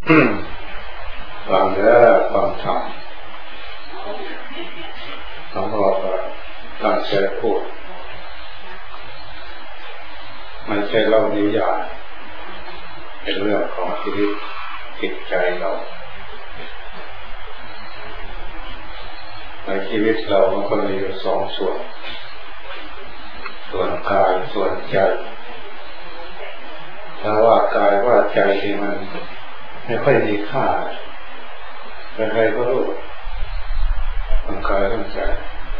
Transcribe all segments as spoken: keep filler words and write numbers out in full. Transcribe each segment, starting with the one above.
ฟังแล้วฟังธรรมต้องบอกว่าตั้งใจพูดไม่ใช่เล่านิยายเป็นเรื่องของชีวิตจิตใจเราในชีวิตเรามันก็มีอยู่สองส่วนส่วนกายส่วนใจถ้าว่ากายว่าใจที่มันไม่ค่อยมีค่าใครๆก็รู้ทั้งกายทั้งใจ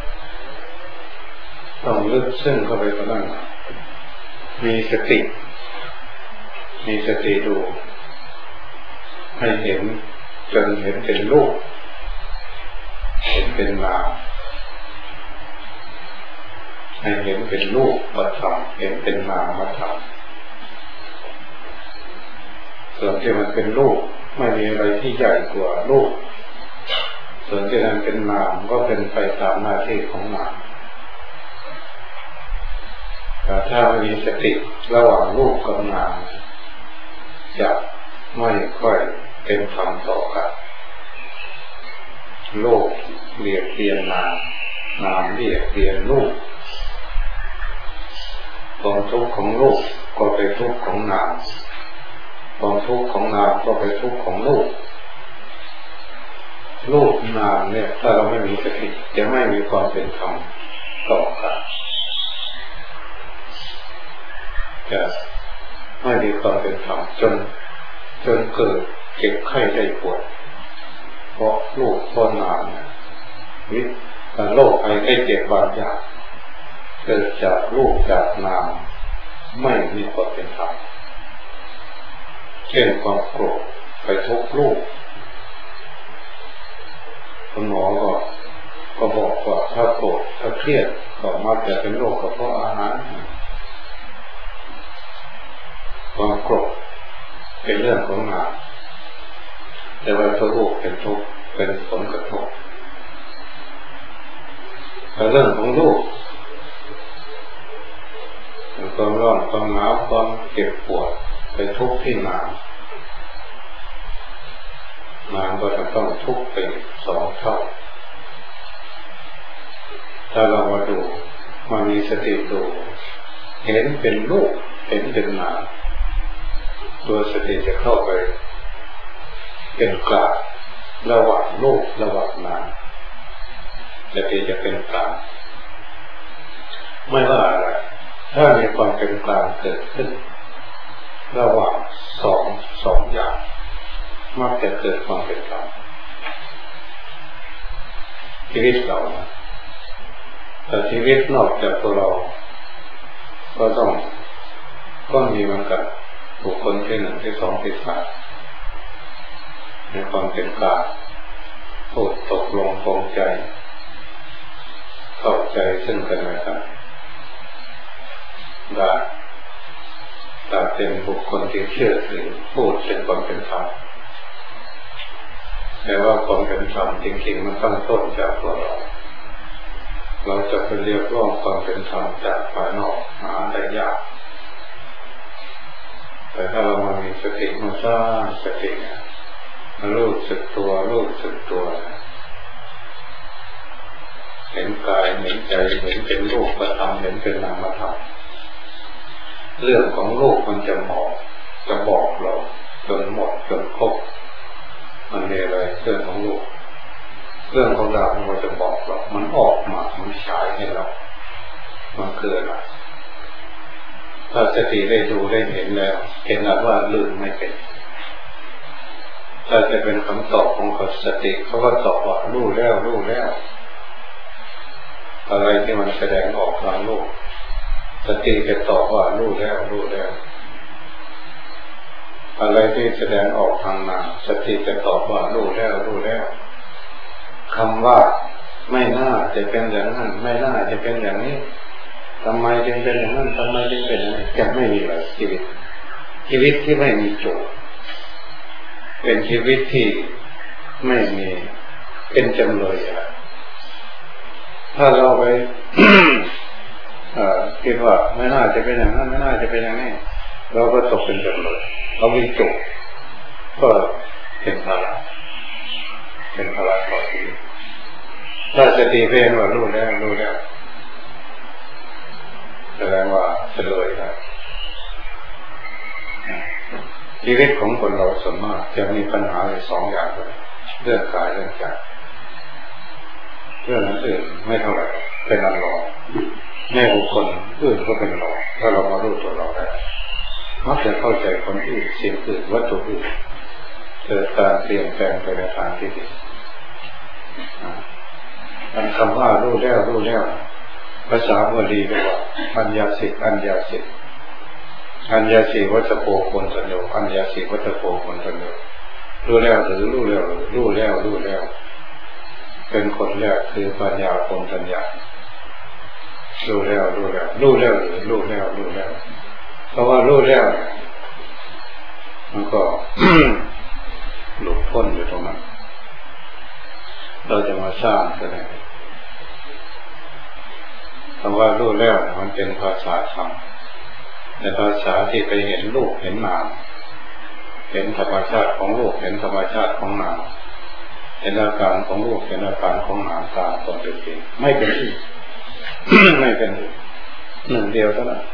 ต้องลึกซึ้งเข้าไปตรงนั้นมีสติมีสติดูให้เห็นจนเห็นเป็นรูปเห็นเป็นนามให้เห็นเป็นรูปมาทำเห็นเป็นนามมาทำส่วนที่มันเป็นรูปไม่มีอะไรที่ใหญ่กว่ารูปส่วนที่มันเป็นนามก็เป็นไปตามหน้าที่ของนามแต่ถ้ามีสติระหว่างรูปกับนามจะไม่ค่อยเป็นธรรมต่อกันโลกเบียดเบียนนามนามเบียดเบียนรูปความทุกข์ของรูปก็ไปทุกข์ของนามความทุกข์ของนามก็ไปทุกข์ของรูปรูปนามเนี่ยถ้าเราไม่มีสติจะไม่มีความเป็นธรรมต่อกันจะไม่มีความเป็นธรรมจนจนเกิดเจ็บไข้ได้ป่วยเพราะรูปเพราะนามวิโรคภัยไข้เจ็บบางอย่างเกิดจากรูปจากนามไม่มีความเป็นธรรมเช่นความโกรธไปทุกข์รูปคุณหมอก็ก็บอกว่าถ้าโกรธถ้าเครียดก็มักจะเป็นโรคกระเพาะอาหารความโกรธเป็นเรื่องของนามแต่ว่าทุกข์เป็นทุกข์เป็นผลกระทบแต่เรื่องของรูปความร้อนความหนาวความเจ็บปวดเป็นทุกข์ที่นามนามก็จะต้องทุกข์ไปสองเท่าถ้าเรามาดูมามีสติดูเห็นเป็นรูปเห็นเป็นนามตัวสติจะเข้าไปเป็นกลางระหว่างรูประหว่างนามสติจะเป็นกลางไม่ว่าอะไรถ้ามีความเป็นกลางเกิดขึ้นระหว่างสองสองอย่างมักจะเกิดความเป็นกลางชีวิตเราแต่ชีวิตนอกจากตัวเราก็ต้องก็มีเหมือนกันบุคคลที่หนึ่งที่สองที่สามในความเป็นกลางพูดตกลงปลงใจเข้าใจซึ่งกันและกันได้แต่เป็นบุคคลที่เชื่อถือพูดเป็นความเป็นธรรมแต่ว่าความเป็นธรรมจริงๆมันตั้งต้นจากตัวเราเราจะไปเรียกร้องความเป็นธรรมจากภายนอกหาได้ยากแต่ถ้าเรามามีสติมาสร้างสติมารู้สึกตัวรู้สึกตัวเห็นกายเห็นใจเห็นเป็นรูปธรรมเห็นเป็นนามธรรมเรื่องของโลกมันจะบอกจะบอกเราจนหมดจนครบมันมีอะไรเรื่องของโลกเรื่องของดาวมันจะบอกเรามันออกมามันฉายให้เรามันคืออะไรถ้าสติได้ดูได้เห็นแล้วเห็นแล้วว่าลืมไม่เป็นถ้าจะเป็นคำตอบของสติเขาก็ตอบว่ารู้แล้วรู้แล้วอะไรที่มันแสดงออกทางโลกสติจะตอบว่ารู้แล้วรู้แล้วอะไรที่แสดงออกทางนามสติจะตอบว่ารู้แล้วรู้แล้วคำว่าไม่น่าจะเป็นอย่างนั้นไม่น่าจะเป็นอย่างนี้ทำไมจึงเป็นอย่างนั้นทำไมจึงเป็นอย่างนี้จะไม่มีอะไรชีวิตชีวิตที่ไม่มีโจทย์เป็นชีวิตที่ไม่มีเป็นจำเลยอะไรถ้าเราไป คิดว่าไม่น่าจะเป็นอย่างนั้นไม่น่าจะเป็นอย่างนี้เราก็ตกเป็นจำเลยเรามีโจทย์ก็เป็นภาระเป็นภาระต่อชีวิตถ้าสติเพลนว่ารู้แล้วรู้แล้วแสดงว่าเฉลยแล้วชีวิตของคนเราส่วนมากจะมีปัญหาอยู่สองอย่างเลยเรื่องกายเรื่องใจเรื่องนั้นอื่นไม่เท่าไหร่เป็นอันรองแม่บุคคลอื่นก็เป็นรองถ้าเรามารู้ตัวเราได้มักจะเข้าใจคนอื่นสิ่งอื่นวัตถุอื่นเกิดการเปลี่ยนแปลงไปในทางที่ดีอันคำว่ารู้แล้วรู้แล้วภาษาบาลีเรียกว่าอัญญาสิกอัญญาสิกอัญญาสิวัชโภคนสัญโยอัญญาสิวัชโภคนสัญโยรู้แล้วหรือรู้แล้วรู้แล้วรู้แล้วเป็นคนแรกคือปัญญาคนสัญญารู้แล้วรู้แล้วรู้แล้วหรือรู้แล้วรู้แล้วเพราะว่ารู้แล้วมันก็ หลุดพ้นอยู่ตรงนั้นเราจะมาสร้างกันเลยคำว่ารู้แล้วมันเป็นภาษาธรรมในภาษาที่ไปเห็นรูปเห็นนามเห็นธรรมชาติของรูปเห็นธรรมชาติของนามเห็นอาการของรูปเห็นอาการของนามตามความเป็นจริงไม่เป็นอื่น ไม่เป็นอื่นหนึ่งเดียวเท่านั้น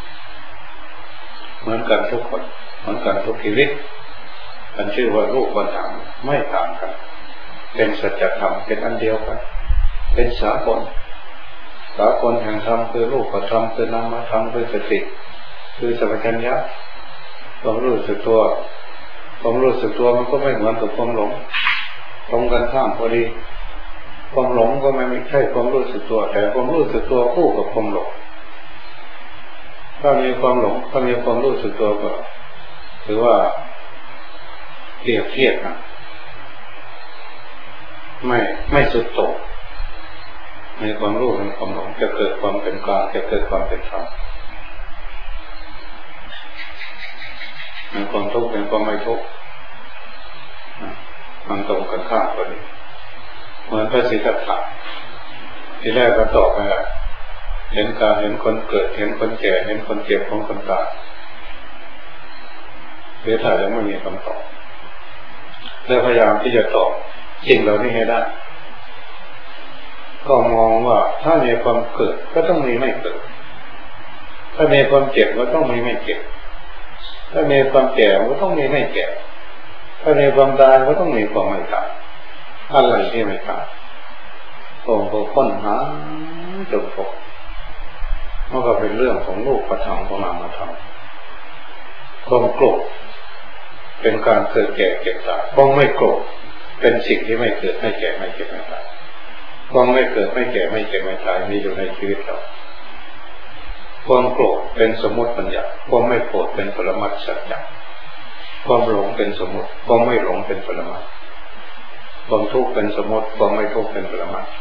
เหมือนกันทุกคนเหมือนกันทุกชีวิตมันชื่อว่ารูปกับนามไม่ต่างกันเป็นสัจธรรมเป็นอันเดียวกันเป็นสากลสากลแห่งธรรมคือรูปกับธรรมคือนามธรรมคือสติคือสัมปชัญญะความรู้สึกตัวความรู้สึกตัวมันก็ไม่เหมือนกับความหลงตรงกันข้ามพอดีความหลงก็ไม่ใช่ความรู้สึกตัวแต่ความรู้สึกตัวคู่กับความหลงถ้ามีความหลงถ้ามีความรู้สึกตัวก็ถือว่าเปรียบเทียบนะไม่ไม่สุดโต่งในความรู้ในความหลงจะเกิดความเป็นกลางจะเกิดความเป็นธรรมในความทุกข์เป็นความไม่ทุกข์มันตรงกันข้ามพอดีเหมือนพระสิทธัตถะที่แรกก็ตอบไปเห็นการเห็นคนเกิดเห็นคนแก่เห็นคนเจ็บของคนตายเสียถ่ายยังไม่มีคำตอบแล้วพยายามที่จะตอบสิ่งเหล่านี้ให้ได้ก็มองว่าถ้ามีความเกิดก็ต้องมีไม่เกิดถ้ามีความเจ็บก็ต้องมีไม่เจ็บถ้ามีความแก่ก็ต้องมีไม่แก่ถ้ามีความตายก็ต้องมีความไม่ตายอะไรที่ไม่ตายผมก็ค้นหาจนพบมันก็เป็นเรื่องของรูปธรรมของนามธรรมความโกรธเป็นการเกิดแก่เก็บตายความไม่โกรธเป็นสิ่งที่ไม่เกิดไม่แก่ไม่เก็บไม่ตายความไม่เกิดไม่แก่ไม่เจ็บไม่ตายมีอยู่ในชีวิตเราความโกรธเป็นสมมติปัญญาความไม่โกรธเป็นปรมัตถ์สัจจะความหลงเป็นสมมติความไม่หลงเป็นปรมัตถ์ความทุกข์เป็นสมมติความไม่ทุกข์เป็นปรมัตถ์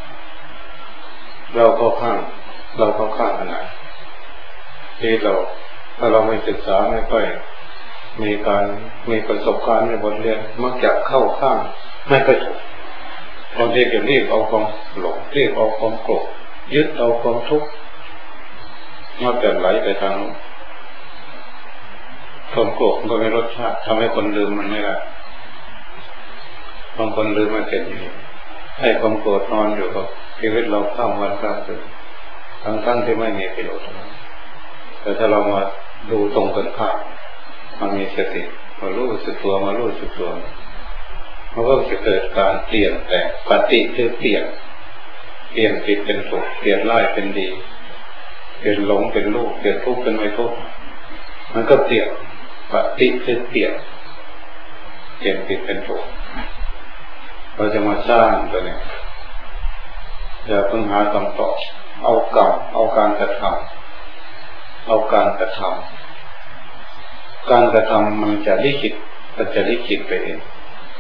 เราเข้าข้างเราเข้าข้างอันไหนที่เราถ้าเราไม่ศึกษาไม่ค่อยมีการมีประสบการณ์ในบทเรียนมักจะเข้าข้างไม่ค่อยถูกบางทีก็รีบเอาความหลงรีบเอาความโกรธยึดเอาความทุกข์มักจะไหลไปทางความโกรธมันก็ไม่รสชาติทำให้คนลืมมันไม่ได้บางคนลืมมันเป็นอย่างนี้ให้ความโกรธนอนอยู่กับชีวิตเราข้ามวันข้ามคืนทั้งทั้งที่ไม่มีประโยชน์แต่ถ้าเรามาดูตรงกันข้ามมันมีสติมารู้สึกตัวมารู้สึกตัวมันก็จะเกิดการเปลี่ยนแปลงปฏิคือเปลี่ยนเปลี่ยนผิดเป็นถูกเปลี่ยนร้ายเป็นดีเปลี่ยนหลงเป็นรู้เปลี่ยนทุกข์เป็นไม่ทุกข์มันก็เปลี่ยนปฏิคือเปลี่ยนเปลี่ยนผิดเป็นถูกเราจะมาสร้างตัวนี้อย่าเพิ่งหาคำตอบเอากรรมเอาการกระทำเอาการกระทำการกระทำมันจะลิขิตมันจะลิขิตไปเอง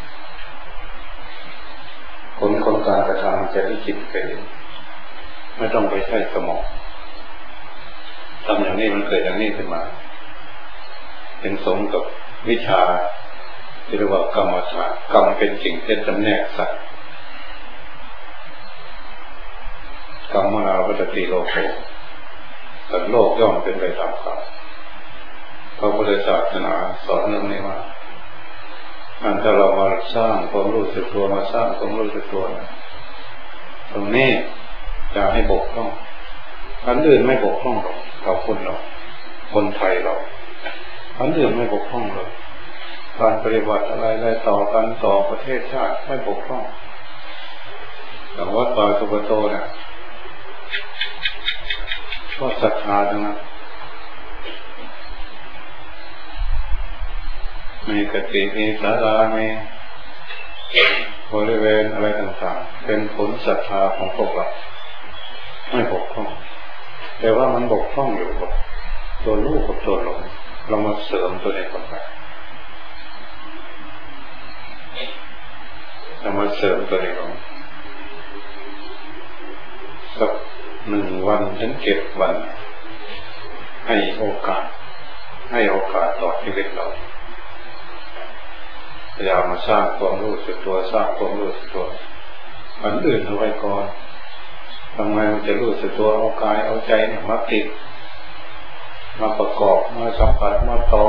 ผลของการกระทำมันจะลิขิตไปเองไม่ต้องไปใช้สมองทำอย่างนี้มันเกิดอย่างนี้ขึ้นมาเป็นสมกับวิชาที่เรียกว่ากรรมศาสตร์กรรมเป็นสิ่งที่จำแนกสัตว์กรรมนาวัตติโลกสัตว์โลกย่อมเป็นไปตามกรรมพระพุทธศาสนาสอนเรื่องนี้ว่าออันถ้าเรามาสร้างความรู้สึกตัวมาสร้างความรู้สึกตัวตรงนี้จะให้บกพร่องอันอื่นไม่บกพร่องหรอกเราคนเราคนไทยเราอันอื่นไม่บกพร่องเลยการปฏิบัติอะไรอะไรต่อกันต่อประเทศชาติไม่บกพร่องแต่วัดป่าสุกโตเนี่ยก็ศรัทธาทั้งนั้นมีกติมีศาลามีบริเวณอะไรต่างๆเป็นผลศรัทธาของพวกเราไม่บกพร่องแต่ว่ามันบกพร่องอยู่กับตัวลูกกับตัวหลงเรามาเสริมตัวเองเข้าไปเรามาเสริมตัวเองสักหนึ่งวันถึงเจ็ดวันให้โอกาสให้โอกาสต่อชีวิตเราพยายามมาสร้างความรู้สึกตัวสร้างความรู้สึกตัวอันอื่นเอาไว้ก่อนทำไมมันจะรู้สึกตัวเอากายเอาใจเนี่ยมาติดมาประกอบมาสัมผัสมาต่อ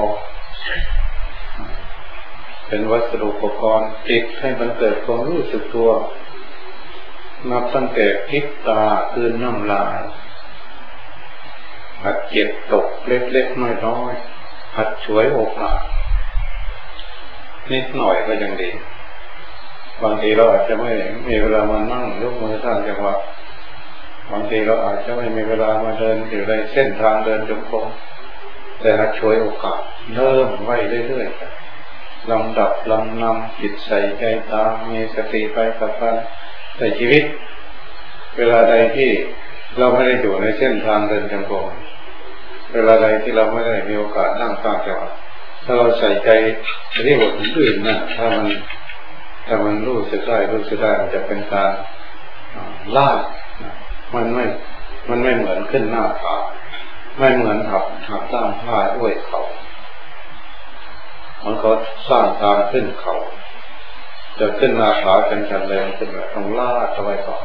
เป็นวัสดุอุปกรณ์ติดให้มันเกิดความรู้สึกตัวนับตั้งแต่พลิกตาคืนน้ำลายหัดเก็บตกเล็กๆน้อยๆหัดช่วยโอกาสนิดหน่อยก็ยังดีบางทีเราอาจจะไม่มีเวลามานั่งยกมือสร้างจังหวะบางทีเราอาจจะไม่มีเวลามาเดินอยู่ในเส้นทางเดินจงกรมแต่หัดช่วยโอกาสเริ่มไว้เรื่อยๆลำดับลำนำจิตใส่ใจตามมีสติไปกับการในชีวิตเวลาใดที่เราไม่ได้อยู่ในเส้นทางเดินจงกรมเวลาใดที่เราไม่ได้มีโอกาสนั่งฟังจังหวะถ้าเราใส่ใจเรียกว่าอื่นนะถ้ามันถ้ามันรู้สึกได้รู้สึกได้มันจะเป็นการลากมันไม่มันไม่เหมือนขึ้นหน้าผาไม่เหมือนหับหับตั้งผ้าด้วยเขามันเขาสร้างทางขึ้นเขาจะขึ้นหน้าผาเป็นกันเลยขึ้นแบบต้องลาดเอาไว้ก่อน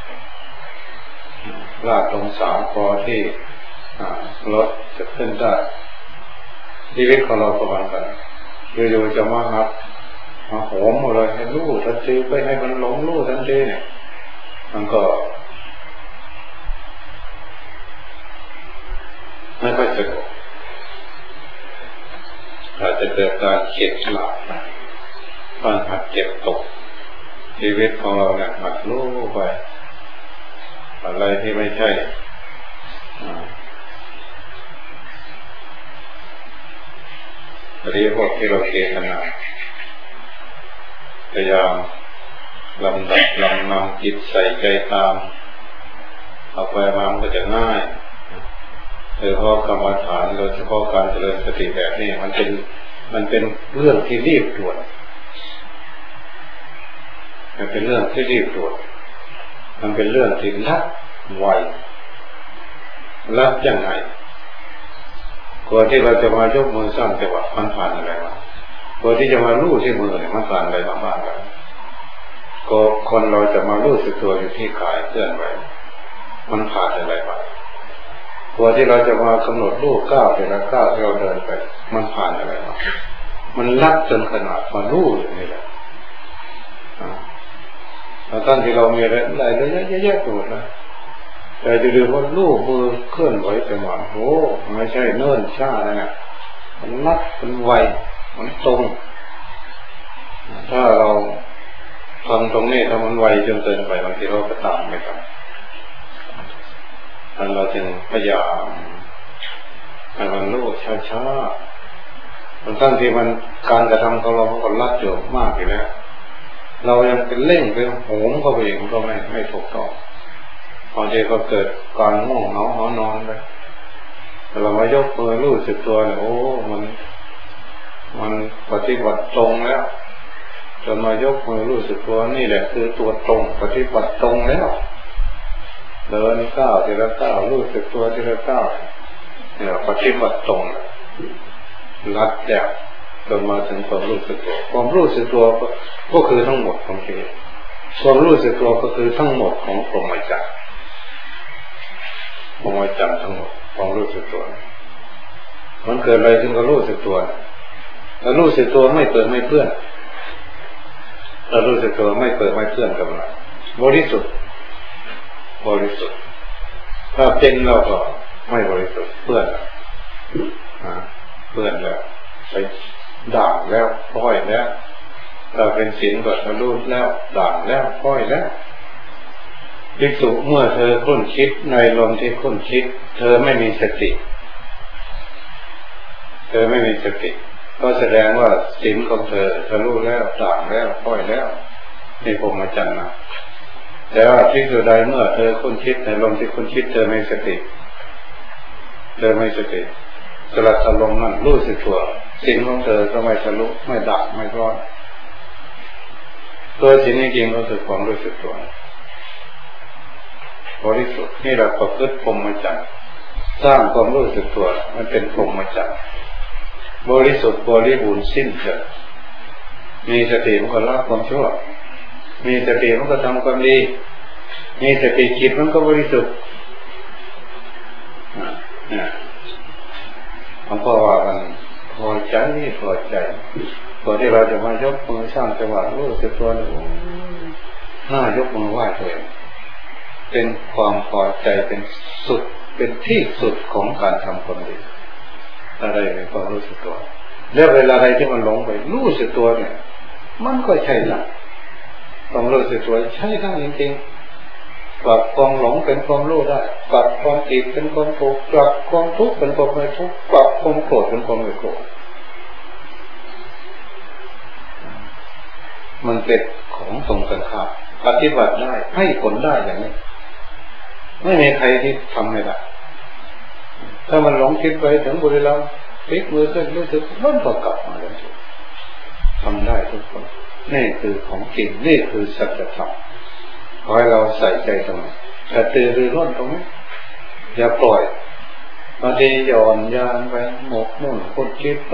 ลาดตรงสามพอที่รถจะขึ้นได้ชีวิตของเราประมาณกันอยู่ๆจะมาหักมาโหมอะไรให้รู้ทันทีไปให้มันหลงรู้ทันทีเนี่ยมันก็ไม่ค่อยสะดวกอาจจะเกิดการเข็ดหลาบการหัดเก็บตกชีวิตของเราเนี่ยหัดรู้ไปอะไรที่ไม่ใช่เรียกว่าที่เราเกณฑ์ขนาดพยายามลำดับลำนำจิตใส่ใจตามเอาไปมามันก็จะง่ายโดยเฉพาะกรรมฐานโดยเฉพาะการเจริญสติแบบนี้มันเป็นมันเป็นเรื่องที่รีบด่วนมันเป็นเรื่องที่รีบด่วนมันเป็นเรื่องที่ลัดไวลัดยังไงกว่าที่เราจะมายกมือสร้างจังหวะมันผ่านอะไรมากว่าที่จะมาลู่ที่มือเนี่ยมันผ่านอะไรมาบ้างกันก็คนเราจะมาลู่สึกตัวอยู่ที่กายเคลื่อนไหวมันผ่านอะไรมากว่าที่เราจะมากำหนดลู่ก้าวแต่ละก้าวที่เราเดินไปมันผ่านอะไรมามันลัดจนขนาดมาลู่อย่างนี้แหละท่านที่เรามีอะไรอะไรเยอะแยะๆไปหมดนะแต่จะดูว่าลูกมือเคลื่อนไหวจังหวะโอ้ไม่ใช่เนิ่นช้านะมันนัดมันไวมันตรงถ้าเราทำตรงนี้ถ้ามันไวจนเกินไปบางทีเราก็ตามไม่ทันอันเราจึงพยายามให้มันรู้ช้าๆมันตั้งที่มันการกระทำของเรามันก็ลัดอยู่มากอยู่แล้วเรายังเป็นเร่งไปโหมเข้าไปมันก็ไม่ไม่ถูกต้องบางทีก็เกิดการง่วงเหงาหอนอนไปแต่เรามายกมือรู้สึกตัวเนี่ยโอ้มันมันปฏิบัติตรงแล้วจนมายกมือรู้สึกตัวนี่แหละคือตัวตรงปฏิบัติตรงแล้วเดินก้าวทีละก้าวรู้สึกตัวทีละก้าวเนี่ยปฏิบัติตรงรัดแจกจนมาถึงความรู้สึกตัวความรู้สึกตัวก็คือทั้งหมดของชีวิตความรู้สึกตัวก็คือทั้งหมดของพรหมจรรย์พรหมจรรย์ทั้งหมดความรู้สึกตัวมันเกิดอะไรถึงก็รู้สึกตัวแล้วรู้สึกตัวไม่เปิดไม่เพื่อนเรารู้สึกตัวไม่เปิดไม่เพื่อนกับอะไรบริสุทธิ์บริสุทธิ์ถ้าเป็นเราก็ไม่บริสุทธิ์เพื่อนอ่าเพื่อนแล้วไปด่างแล้วพ้อยแล้วเราเป็นศีลก็ทะลุแล้วด่างแล้วพ้อยแล้วภิกษุเมื่อเธอคุ้นคิดในลมที่คุ้นคิดเธอไม่มีสติเธอไม่มีสติก็แสดงว่าศีลของเธอทะลุแล้วด่างแล้วพ้อยแล้วนี่พรหมจรรย์นะแต่ว่าภิกษุใดเมื่อเธอคุ้นคิดในลมที่คุ้นคิดเธอไม่สติเธอไม่สติสลัดอารมณ์นั่นรู้สึกตัวศีลของเธอก็ไม่ทะลุไม่ด่างไม่พ้อยตัวศีลจริงๆก็คือความรู้สึกตัวบริสุทธิ์นี่เราประพฤติพรหมจรรย์สร้างความรู้สึกตัวมันเป็นพรหมจรรย์บริสุทธิ์บริบูรณ์สิ้นเชิงมีสติมันก็ละความชั่วมีสติมันก็ทำความดีมีสติจิตมันก็บริสุทธิ์เนี่ยหลวงพ่อว่ามันพอใจพอใจพอที่เราจะมายกมือสร้างจังหวะรู้สึกตัวนี่น่ายกมือไหว้ตัวเองเป็นความพอใจเป็นสุดเป็นที่สุดของการทำความดีอะไรในความรู้สึกตัวแล้วเวลาใดที่มันหลงไปรู้สึกตัวเนี่ยมันก็ใช่ละความรู้สึกตัวใช่ได้จริงๆปรับความหลงเป็นความรู้ได้ปรับความผิดเป็นความถูกปรับความทุกข์เป็นความไม่ทุกข์ปรับความโกรธเป็นความไม่โกรธมันเป็นของตรงกันข้ามปฏิบัติได้ให้ผลได้อย่างนี้ไม่มีใครที่ทำไม่ได้ถ้ามันหลงคิดไปถึงบุรีรัมย์พลิกมือขึ้นรู้สึกมันก็กลับมาเลยทำได้ทุกคนนี่คือของจริงนี่คือสัจธรรมขอให้เราใส่ใจตรงนี้แต่ตื่นรือร้นตรงนี้อย่าปล่อยบางทีหย่อนยานไปหมกมุ่นคนคิดไป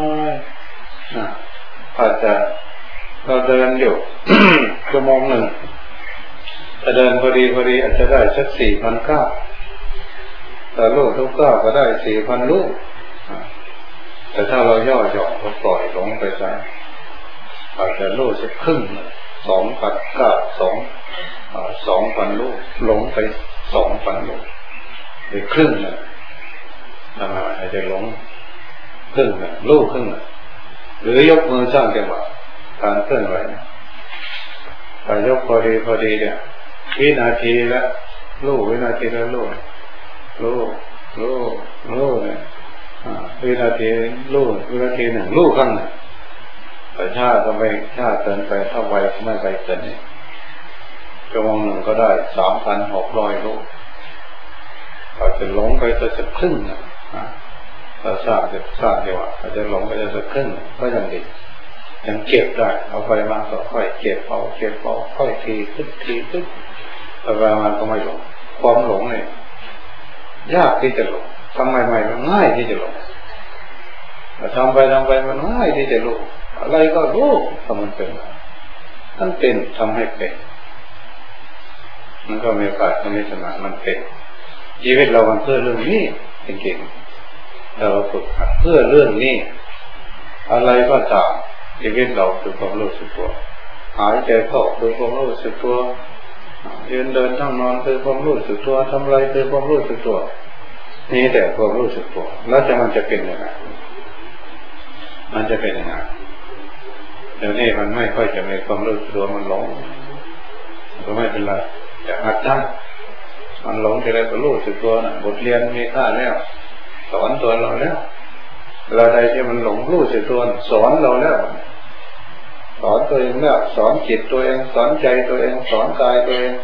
อาจจะเราเดินอยู่ ชั่วโมงหนึ่งถ้าเดินพอดีพอดีอาจจะได้สักสี่พันเก้าแต่ลูกทุกเก้าก็ได้สี่พันลูกแต่ถ้าเราย่อหย่อนเราปล่อยหลงไปซะอาจจะลูกสักครึ่งสองพันเก้าสองสองพันลูกหลงไปสองพันลูกหรือครึ่งเนี่ยอาจจะหลงครึ่งเนี่ยลูกครึ่งเนี่ยหรือยกมือสร้างจังหวะการเคลื่อนไหวถ้ายกพอดีพอดีเนี่ยวินาทีละลูกวินาทีละลูกลูกลูกลูกเนี่ยวินาทีลูกวินาทีหนึ่งลูกข้างหนึ่งแต่ชาติก็ไม่ชาติเกินไปถ้าไวไม่ไปเกินนี่ชั่วโมงหนึ่งก็ได้สามพันหกร้อยลูกอาจจะหลงไปจะครึ่งนะเราทราบจะทราบดีว่าอาจจะหลงไปจะครึ่งก็ยังดียังเก็บได้เอาไปมาก็ค่อยเก็บเอาเก็บเอาค่อยทีขึ้นทีขึ้นแต่เวลามันก็ไม่หลงความหลงเนี่ยยากที่จะหลงทำใหม่ๆมันง่ายที่จะหลงแต่ทำไปทำไปมันง่ายที่จะรู้อะไรก็รู้ทำมันเป็นมันเป็นทำให้เป็นมันก็มีโอกาสทำให้ชนะมันเป็นชีวิตเรามันเพื่อเรื่องนี้จริงๆเราฝึกหัดเพื่อเรื่องนี้อะไรก็ตามชีวิตเราคือความรู้สึกตัวหายใจเข้าคือความรู้สึกตัวยืนเดินนั่งนอนคือความรู้สึกตัวทำอะไรคือความรู้สึกตัวนี่แต่ความรู้สึกตัวแล้วจะมันจะเป็นยังไงมันจะเป็นยังไงเดี๋ยวนี้มันไม่ค่อยจะมีความรู้สึกตัวมันหลงก็ไม่เป็นไรจะหัดได้มันหลงจะได้ก็รู้สึกตัวนะบทเรียนมีค่าแล้วสอนตัวเราแล้วเราใดที่มันหลงรู้สึกตัวสอนเราแล้วสอนตัวเองแล้วสอนจิตตัวเองสอนใจตัวเองสอนกายตัวเอง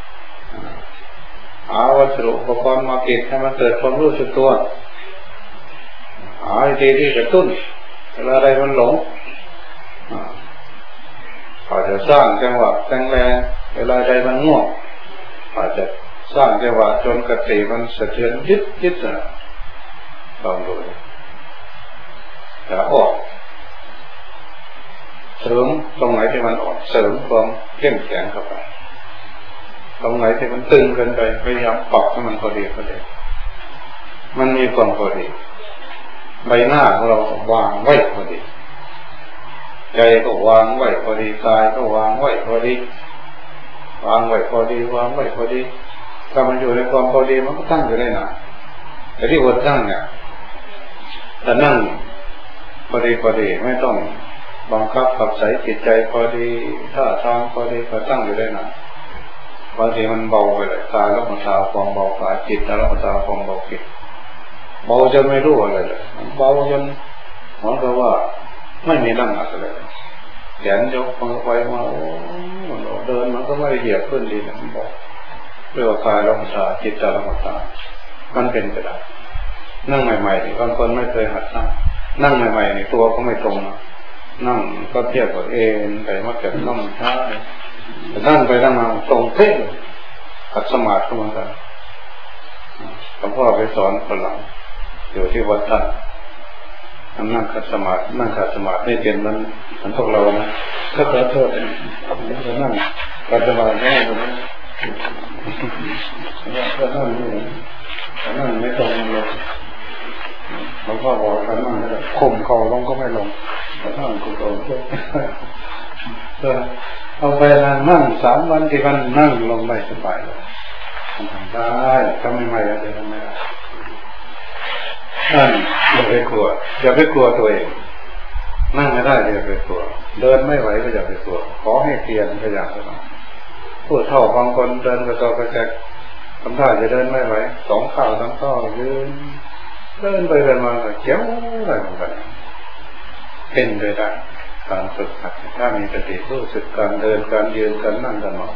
หาวัสดุอุปกรณ์มาเก็บให้มันเกิดความรู้สึกตัวหาวิธีที่กระตุ้นเวลาใดมันหลงอาจจะสร้างจังหวะแรงๆเวลาใดมันง่วงอาจจะสร้างจังหวะจนกระติมันสะเทือนยึดยึดนะลองดูจะออกเสริมตรงไหนที่มันออกเสริมความเข้มแข็งเข้าไปตรงไหนที่มันตึงเกินไปพยายามปรับให้มันพอดีพอดีมันมีความพอดีใบหน้าของเราวางไว้พอดีใจก็วางไว้พอดีกายก็วางไว้พอดีวางไว้พอดีวางไว้พอดีถ้ามันอยู่ในความพอดีมันก็ตั้งอยู่ได้นานแต่ที่วัดตั้งเนี่ยถ้านั่งพอดีพอดีไม่ต้องบังคับขับใส่จิตใจพอดีท่าทางพอดีก็ตั้งอยู่ได้นานบางทีมันเบาไปเลยกายแล้วมันตาความเบากายจิตแล้วมันตาความเบาจิตเบาจนไม่รู้อะไรเลยเบาจนเหมือนกับว่าไม่มีน้ำหนักอะไรแขนยกมือไปมาโอ้เดินมันก็ไม่เหยียบขึ้นดีนะมันบอกเรื่องกายแล้วมันตาจิตแล้วมันตามันเป็นไปได้นั่งใหม่ๆนี่บางคนไม่เคยหัดนั่งนั่งใหม่ๆนี่ตัวก็ไม่ตรงนะนั่งก็เทียบกับเองแต่ว่าจะนั่งช้าแต่นั่งไปนั่งมาตรงเป๊ะเลยขัดสมาธิเข้ามากันหลวงพ่อไปสอนฝรั่งอยู่ที่วัดท่านนั่งขัดสมาธินั่งขัดสมาธิไม่เป็นมันมันพวกเรานะถ้าขอโทษจะนั่งขัดสมาธิแน่เลยถ้านั่งนี่ถ้านั่งไม่ตรงเลยหลวงพ่อบอกถ้านั่งแล้วข่มคอลงก็ไม่ลงถ้านั่งก็ตรงก็เอาไปนั่งสามวันที่วันนั่งลงไม่สบายเลยทำได้ทำไม่ไม่แล้วจะทำไม่ได้นั่นอย่าไปกลัวอย่าไปกลัวตัวเองนั่งไม่ได้อย่าไปกลัวเดินไม่ไหวก็อย่าไปกลัวขอให้เพียรพยายามนะพูดเท่าบางคนเดินกระโจกกระแจกทำท่าจะเดินไม่ไหวสองข้าวสองข้าวยืนเดินไปเดินมาเจียวอะไรเหมือนกันเป็นไปได้การฝึกหัดถ้ามีสติรู้สึกการเดินการยืนการนั่งการนอน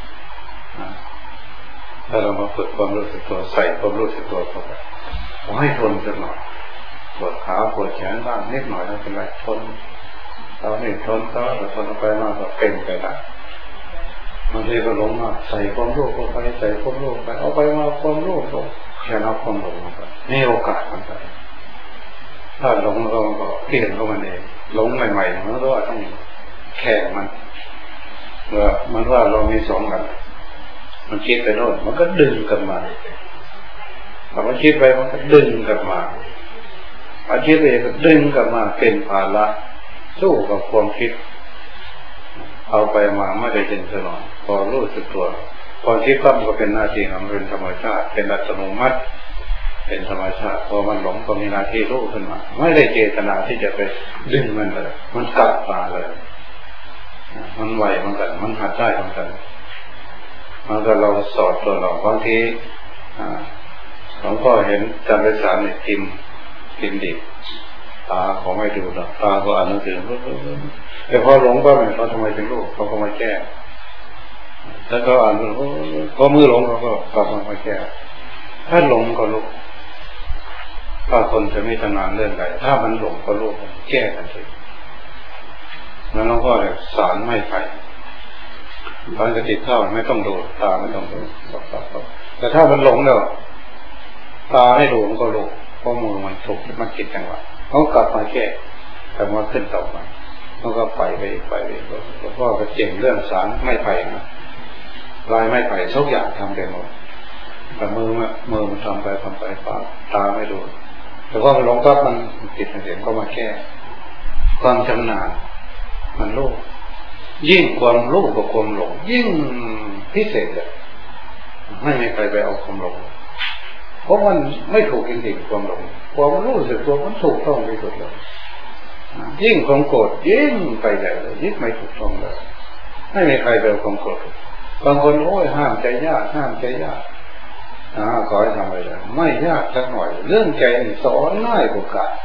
ถ้าเรามาฝึกความรู้สึกตัวใส่ความรู้สึกตัวเข้าไปขอให้ทนสักหน่อยปวดขาปวดแขนบ้างนิดหน่อยไม่เป็นไรทนเราไม่ทนก็ทนไปมากก็เป็นไปได้บางทีก็หลงมากใส่ความรู้เข้าไปใส่ความรู้ไปเอาไปมาความรู้ก็แค่นับความหลงมันก็มีโอกาสมันก็ถ้าหลงเราก็เปลี่ยนเข้ามาเองหลงใหม่ๆมันก็ต้องแข่งมันเมื่อมันว่าเรามีสองกันมันคิดไปโน่นมันก็ดึงกลับมาพอมันคิดไปมันก็ดึงกลับมาอาคิดไปก็ดึงกลับมาเป็นภาระสู้กับความคิดเอาไปมาไม่ได้เป็นสนองพอรู้สึกตัวพอคิดปั๊บก็เป็นหน้าที่ของมันเป็นธรรมชาติเป็นอัตโนมัติเป็นธรรมชาติพอมันหลงก็มีหน้าที่รู้ขึ้นมาไม่ได้เจตนาที่จะไปดึงมันเลยมันกลับมาเลยมันไหวเหมือนกันมันหัดได้เหมือนกันมันก็เราสอนตัวเราบางทีหลวงพ่อเห็นจำเป็นสารเนี่ยพิมพ์พิมพ์ดิบตาเขาไม่ดูหรอกตาก็อ่านหนังสือแต่พอหลงก็ไม่เขาทำไมถึงรู้เขาก็มาแก้ถ้าเขาอ่านเขามือหลงเขาก็กลับมาแก้ถ้าหลงก็รู้ถ้าคนจะไม่ทำงานเรื่องใดถ้ามันหลงก็รู้แก้กันเลยแล้วหลวงพ่อเลยสารไม่ไผ่ตอนจะติดข้าวไม่ต้องดูตาไม่ต้องดูแต่ถ้ามันหลงแล้วตาให้ดูมันก็รู้เพราะมือมันถูกมันคิดจังหวะเขากลับมาแก้กลับมาขึ้นต่อมาเขาก็ไปไปไปไปหลวงพ่อก็เจ๋งเรื่องสารไม่ไผ่นะลายไม่ไผ่ทุกอย่างทำได้หมดแต่มือมันมือมันทำไปทำไปปากตาไม่ดูแต่ว่ามันหลงปั๊บมันติดเสียงก็มาแก้ความชำนาญมันรู้ยิ่งความรู้กับความหลงยิ่งพิเศษเลยไม่มีใครไปเอาความหลงเพราะมันไม่ถูกจริงๆความหลงความรู้สึกตัวมันถูกต้องที่สุดเลยยิ่งความโกรธยิ่งไปใหญ่เลยยิ่งไม่ถูกต้องเลยไม่มีใครไปเอาความโกรธบางคนโอ้ยห้ามใจยากห้ามใจยากอ่าขอให้ทำอะไรไม่ยากสักหน่อยเรื่องใจสอนง่ายกว่ากัน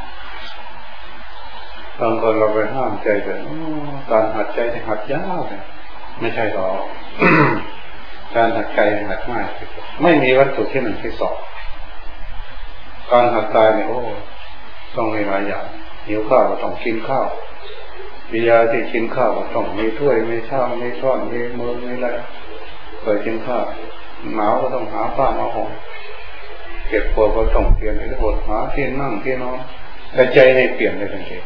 บางคนเราไปห้ามใจแต่การหัดใจที่หัดยากไม่ใช่หรอก การหัดใจหัดง่ายไม่มีวัตถุที่มันที่สอบการหัดกายเนี่ยโอ้ต้องมีหลายอย่างหิวข้าวก็ต้องกินข้าววิยาที่กินข้าวก็ต้องมีถ้วยมีชามมีช้อนมีมือมีอะไรเคยกินข้าวหนาวก็ต้องหาผ้ามาห่มเก็บปวดก็ต้องเปลี่ยนที่ปวดหาที่นั่งที่นอนแต่ใจให้เปลี่ยนได้ทันที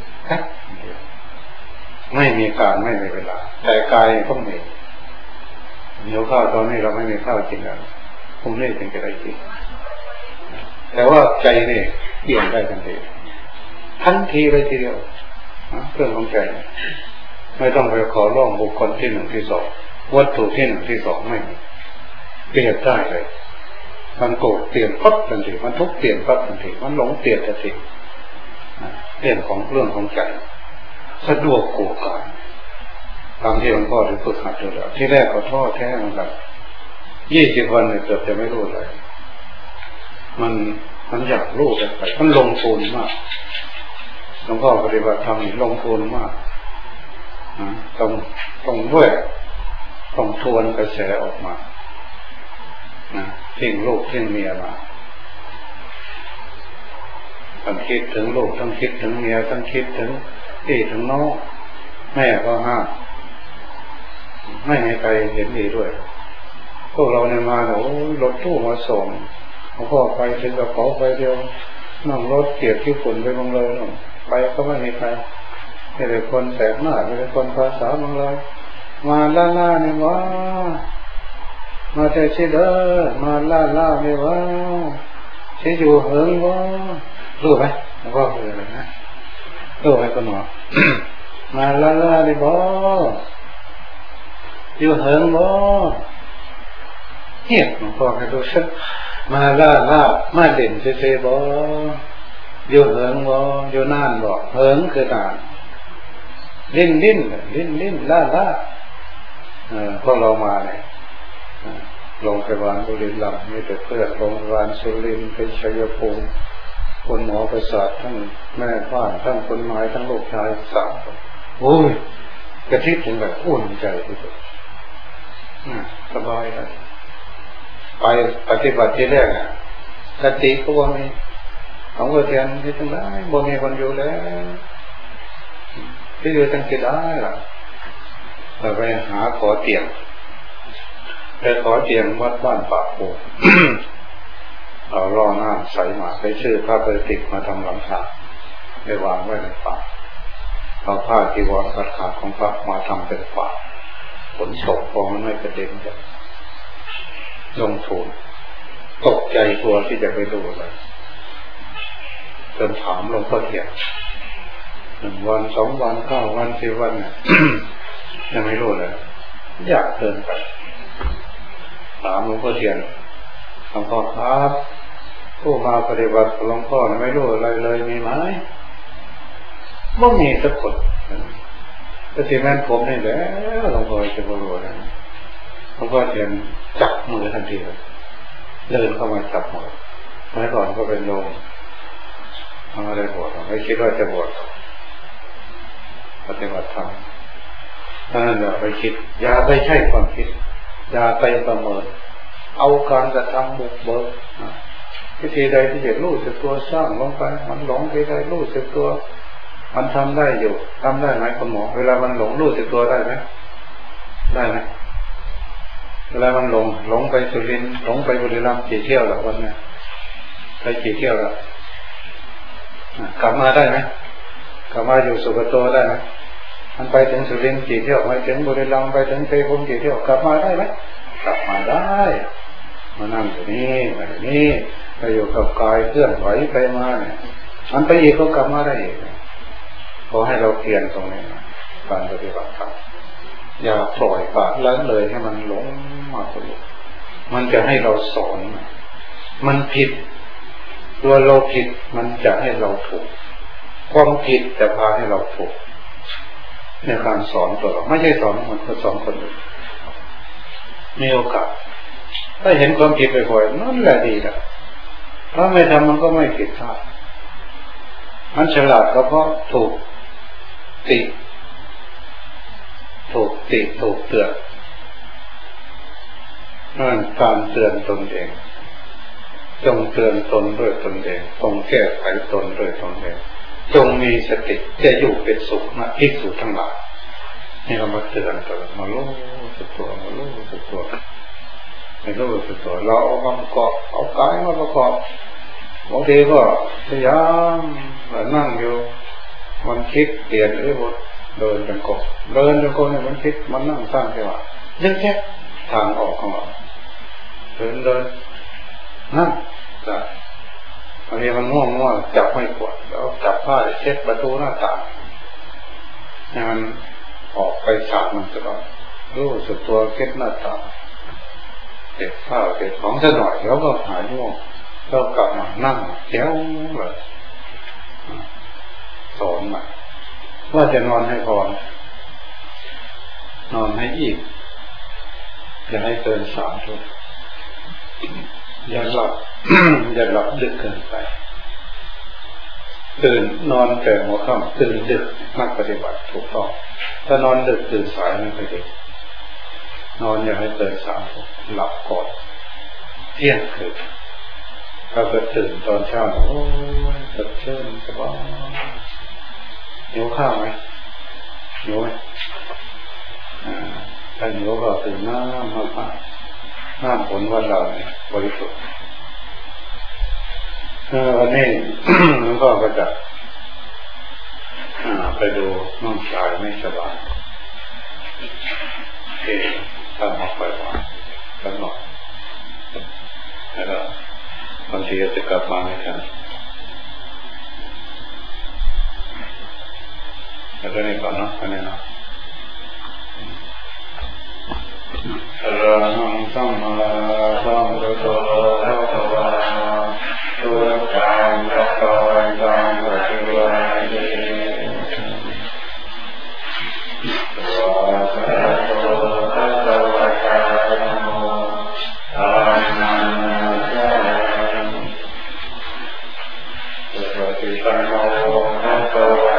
ไม่มีการไม่มีเวลาแต่กายต้องมีหิวข้าวตอนนี้เราไม่มีข้าวกินแล้วพรุ่งนี้จึงจะได้กินแต่ว่าใจนี่เปลี่ยนได้ทันทีทันทีเลยทีเดียวเรื่องของใจไม่ต้องไปขอร้องบุคคลที่หนึ่งที่สองวัตถุที่หนึ่งที่สองไม่มีเปลี่ยนได้เลยมันโกรธเปลี่ยนปั๊บทันทีมันทุกข์เปลี่ยนปั๊บทันทีมันหลงเปลี่ยนทันทีเรื่องของเรื่องของใจสะดวกกว่ากันตามที่หลวงพ่อได้ฝึกหัดดูแล้วที่แรกก็ท้อแท้เหมือนกันยี่สิบวันเนี่ยเกือบจะไม่รู้เลยมันมันอยากรู้แต่ไปมันลงทุนมากหลวงพ่อปฏิบัติธรรมนี่ลงทุนมากต้องต้องเว้ยต้องทวนกระแสออกมาทิ้งลูกทิ้งเมียมาทั้งคิดถึงลูกทั้งคิดถึงเมียทั้งคิดถึงพี่ถึงน้องแม่ก็ห้ามไม่ให้ใครเห็นดีด้วยพวกเราเนี่ยมาโอ้รถตู้มาส่งหลวงพ่อไปถึงกระเป๋าไปเดียวนั่งรถเกียรที่ฝุ่นไปบางเลยไปก็ไม่มีใครไม่ได้คนแสบหน้าไม่ได้คนภาษาบางเลยมาล่าล่าเนี่ยว่ามาแต่ชิเดอมาล่าล่าเนี่ยว่าชิอยู่เหิงว่ารู้ไหมหลวงพ่อคืออะไรนะรู้ไหมคนหมอ มาล่าล่าเนี่ยบ่อยู่เหิงบ่เงียบหลวงพ่อให้รู้สึกมาล่าล่ามาเด่นเซ่ๆบ่อยู่เหิงบ่อยู่นานบ่เหิงคือนานลิ้นลิ้นลิ้นลิ้นล่าล่าเออพอเรามาเนี่ยโรงพยาบาลบุรีรัมย์มีแต่เพื่อนโรงพยาบาลสุรินทร์เป็นชัยภูมิคนหมอประสาททั้งแม่บ้านทั้งคนหมายทั้งลูกชายสามคนโอ้ยกระทิบถึงแบบอุ่นใจที่สุดสบายเลยไปปฏิบัติที่แรกอ่ะสติก็ว่ามีของเวทียนที่ทั้งหลายบนมีคนอยู่แล้วที่อยู่ตั้งกี่ได้ล่ะเราไปหาขอเตียงไปขอเตียงวัดบ้านปากโป่ง เอาล่อน้ำใสมาไปชื่อพระปฏิติมาทำหลังคาไปวางไว้ในฝาเอาผ้าจีวรขาดขาดของพระมาทำเป็นฝาฝนตกพอมันไม่กระเด็นจะลงทุนตกใจกลัวที่จะไปดูเลยจนถามหลวงพ่อเทียนหนึ่งวันสองวันเก้าวันสิบวันเนี่ย ยังไม่รู้เลยอยากเดินไปถามหลวงพ่อเทียนหลวงพ่อครับผู้มาปฏิบัติหลวงพ่อไม่รู้อะไรเลยมีไหมไม่มีสักคนแต่ที่แม่นผมนี่แหละหลวงพ่อจะบรู้นะหลวงพ่อเทียนจับมือทันทีเลยเดินเข้ามาจับมือเมื่อก่อนก็เป็นโยมทำอะไรบวชไม่คิดว่าจะบวชปฏิบัติธรรมนั่นอย่าไปคิดอย่าไปใช่ความคิดอย่าไปประเมินเอาการกระทำบุกเบิกวิธีใดที่จะรู้สึกตัวสร้างลงไปมันหลงวิธีใดรู้สึกตัวมันทำได้อยู่ทำได้ไหมคุณหมอเวลามันหลงรู้สึกตัวได้ไหมได้ไหมเวลามันหลงหลงไปสุรินทร์หลงไปบุรีรัมย์กี่เที่ยวแล้ววันนี้ไปกี่เที่ยวแล้วกลับมาได้ไหมกลับมาอยู่สุขโตได้ไหมมันไปถึงสุรินทร์กี่เที่ยวไปถึงบุรีรัมย์ไปถึงเทพกี่เที่ยวกลับมาได้ไหมกลับมาได้มานั่งอยู่นี่มาอยู่นี่ไปอยู่กับกายเคลื่อนไหวไปมาเนี่ยมันไปอีกก็กลับมาได้อีกขอให้เราเปลี่ยนตรงนี้การปฏิบัติธรรมอย่าปล่อยปละละเลยให้มันหลงมากกว่านี้มันจะให้เราสอนมันผิดตัวเราผิดมันจะให้เราถูกความผิดจะพาให้เราถูกในการสอนตัวเราไม่ใช่สอนมันก็สอนคนอื่นมีโอกาสถ้าเห็นความผิดบ่อยๆนั่นแหละดีแหละถ้าไม่ทำมันก็ไม่ผิดพลาดมันฉลาดก็เพราะถูกติถูกติถูกเตือนนั่นการเตือนตนเองจงเตือนตนด้วยตนเองจงแก้ไขตนด้วยตนเองจงมีสติจะอยู่เป็นสุขนะภิกษุทั้งหลายนี่เรามาเตือนตัวมารู้สึกตัวมารู้สึกตัวไม่รู้สึกตัวเราเอามาประกอบเอากายมาประกอบบางทีก็พยายามนั่งอยู่มันคิดเปลี่ยนหรือบทเดินเป็นกบเดินเป็นกบเนี่ยมันคิดมันนั่งสร้างจังหวะยึดแค่ทางออกของเราเดินเดินนั่งจ้ะบางทีมันง่วงง่วงจับไม่ปวดแล้วจับผ้าเช็ดประตูหน้าต่างให้มันออกไปฉากมันตลอดรู้สึกตัวเก็บหน้าตาเก็บข้าวเก็บของสักหน่อยแล้วก็หายง่วงเรากลับมานั่งแก้วเลยสอนมาว่าจะนอนให้พอนอนให้อิ่มอย่าให้เกินสามทุ่มอย่าหลับ อย่าหลับดึกเกินไปตื่นนอนแต่หัวค่ำตื่นดึกนักปฏิบัติถูกต้องถ้านอนดึกตื่นสายไม่ค่อยดีนอนอย่าให้เกินสามทุ่มหลับก่อนเที่ยงคืนถ้าเกิดตื่นตอนเช้าโอ้ยสดชื่นสบายหิวข้าวไหมหิวไหมถ้าหิวก็ตื่นน้ำมากๆน้ำผลวันเราเนี่ยบริสุทธิ์วันนี้ หลวงพ่อก็จะไปดูน้องชายไม่สบายเอ๋ท่านออกไปว่าท่านบอกแล้วบางทีจะกลับมาไม่ทันแล้วก็นี่ก่อนเนาะอันนี้เนาะอรหังสัมมาสัมพุทโธพระวาตุตังพระวันตังปฏิวัติวะสะโตภะคะวะตาโมธัมมังสังปฏิปันโนภะคะวะ